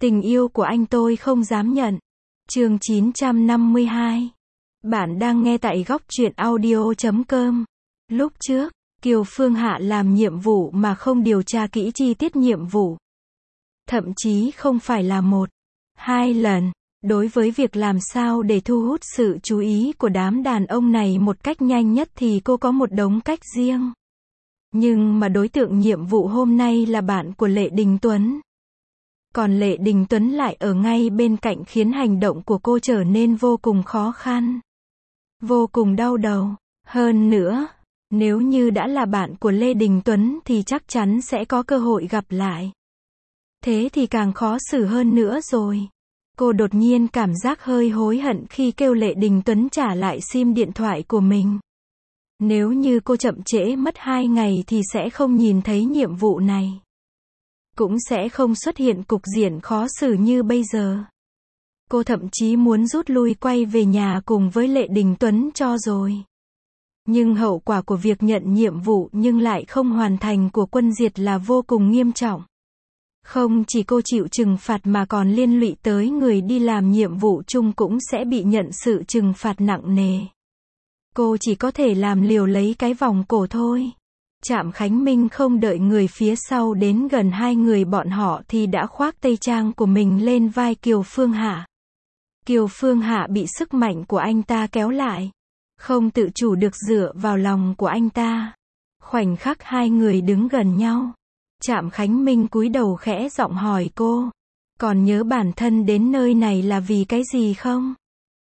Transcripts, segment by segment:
Tình yêu của anh tôi không dám nhận. Chương 952. Bạn đang nghe tại góc truyện audio.com. Lúc trước, Kiều Phương Hạ làm nhiệm vụ mà không điều tra kỹ chi tiết nhiệm vụ. Thậm chí không phải là một, hai lần. Đối với việc làm sao để thu hút sự chú ý của đám đàn ông này một cách nhanh nhất thì cô có một đống cách riêng. Nhưng mà đối tượng nhiệm vụ hôm nay là bạn của Lệ Đình Tuấn. Còn Lệ Đình Tuấn lại ở ngay bên cạnh khiến hành động của cô trở nên vô cùng khó khăn. Vô cùng đau đầu. Hơn nữa, nếu như đã là bạn của Lê Đình Tuấn thì chắc chắn sẽ có cơ hội gặp lại. Thế thì càng khó xử hơn nữa rồi. Cô đột nhiên cảm giác hơi hối hận khi kêu Lệ Đình Tuấn trả lại sim điện thoại của mình. Nếu như cô chậm trễ mất 2 ngày thì sẽ không nhìn thấy nhiệm vụ này. Cũng sẽ không xuất hiện cục diện khó xử như bây giờ. Cô thậm chí muốn rút lui quay về nhà cùng với Lệ Đình Tuấn cho rồi. Nhưng hậu quả của việc nhận nhiệm vụ nhưng lại không hoàn thành của Quân Diệt là vô cùng nghiêm trọng. Không chỉ cô chịu trừng phạt mà còn liên lụy tới người đi làm nhiệm vụ chung cũng sẽ bị nhận sự trừng phạt nặng nề. Cô chỉ có thể làm liều lấy cái vòng cổ thôi. Trạm Khánh Minh không đợi người phía sau đến gần hai người bọn họ thì đã khoác tây trang của mình lên vai Kiều Phương Hạ. Kiều Phương Hạ bị sức mạnh của anh ta kéo lại. Không tự chủ được dựa vào lòng của anh ta. Khoảnh khắc hai người đứng gần nhau. Trạm Khánh Minh cúi đầu khẽ giọng hỏi cô. Còn nhớ bản thân đến nơi này là vì cái gì không?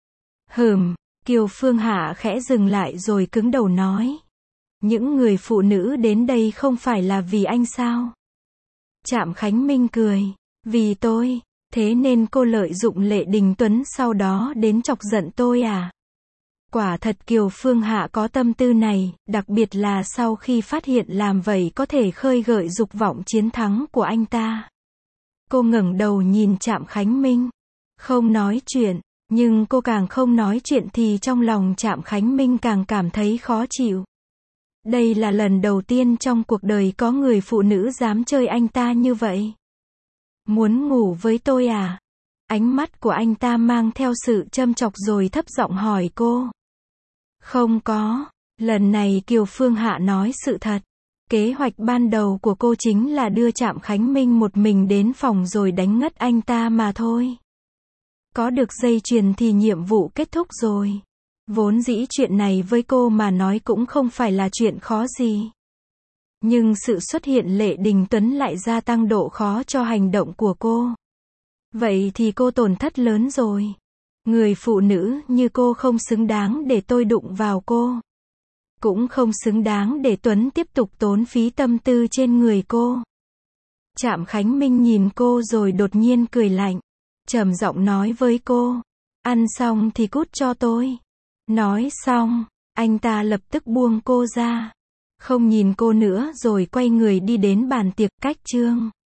Kiều Phương Hạ khẽ dừng lại rồi cứng đầu nói. Những người phụ nữ đến đây không phải là vì anh sao? Trạm Khánh Minh cười. Vì tôi, thế nên cô lợi dụng Lệ Đình Tuấn sau đó đến chọc giận tôi à? Quả thật Kiều Phương Hạ có tâm tư này, đặc biệt là sau khi phát hiện làm vậy có thể khơi gợi dục vọng chiến thắng của anh ta. Cô ngẩng đầu nhìn Trạm Khánh Minh. Không nói chuyện, nhưng cô càng không nói chuyện thì trong lòng Trạm Khánh Minh càng cảm thấy khó chịu. Đây là lần đầu tiên trong cuộc đời có người phụ nữ dám chơi anh ta như vậy. Muốn ngủ với tôi à? Ánh mắt của anh ta mang theo sự châm chọc rồi thấp giọng hỏi cô. Không có. Lần này Kiều Phương Hạ nói sự thật. Kế hoạch ban đầu của cô chính là đưa Trạm Khánh Minh một mình đến phòng rồi đánh ngất anh ta mà thôi. Có được dây chuyền thì nhiệm vụ kết thúc rồi. Vốn dĩ chuyện này với cô mà nói cũng không phải là chuyện khó gì. Nhưng sự xuất hiện Lệ Đình Tuấn lại gia tăng độ khó cho hành động của cô. Vậy thì cô tổn thất lớn rồi. Người phụ nữ như cô không xứng đáng để tôi đụng vào cô. Cũng không xứng đáng để Tuấn tiếp tục tốn phí tâm tư trên người cô. Trạm Khánh Minh nhìn cô rồi đột nhiên cười lạnh. Trầm giọng nói với cô. Ăn xong thì cút cho tôi. Nói xong, anh ta lập tức buông cô ra. Không nhìn cô nữa rồi quay người đi đến bàn tiệc. Cách chương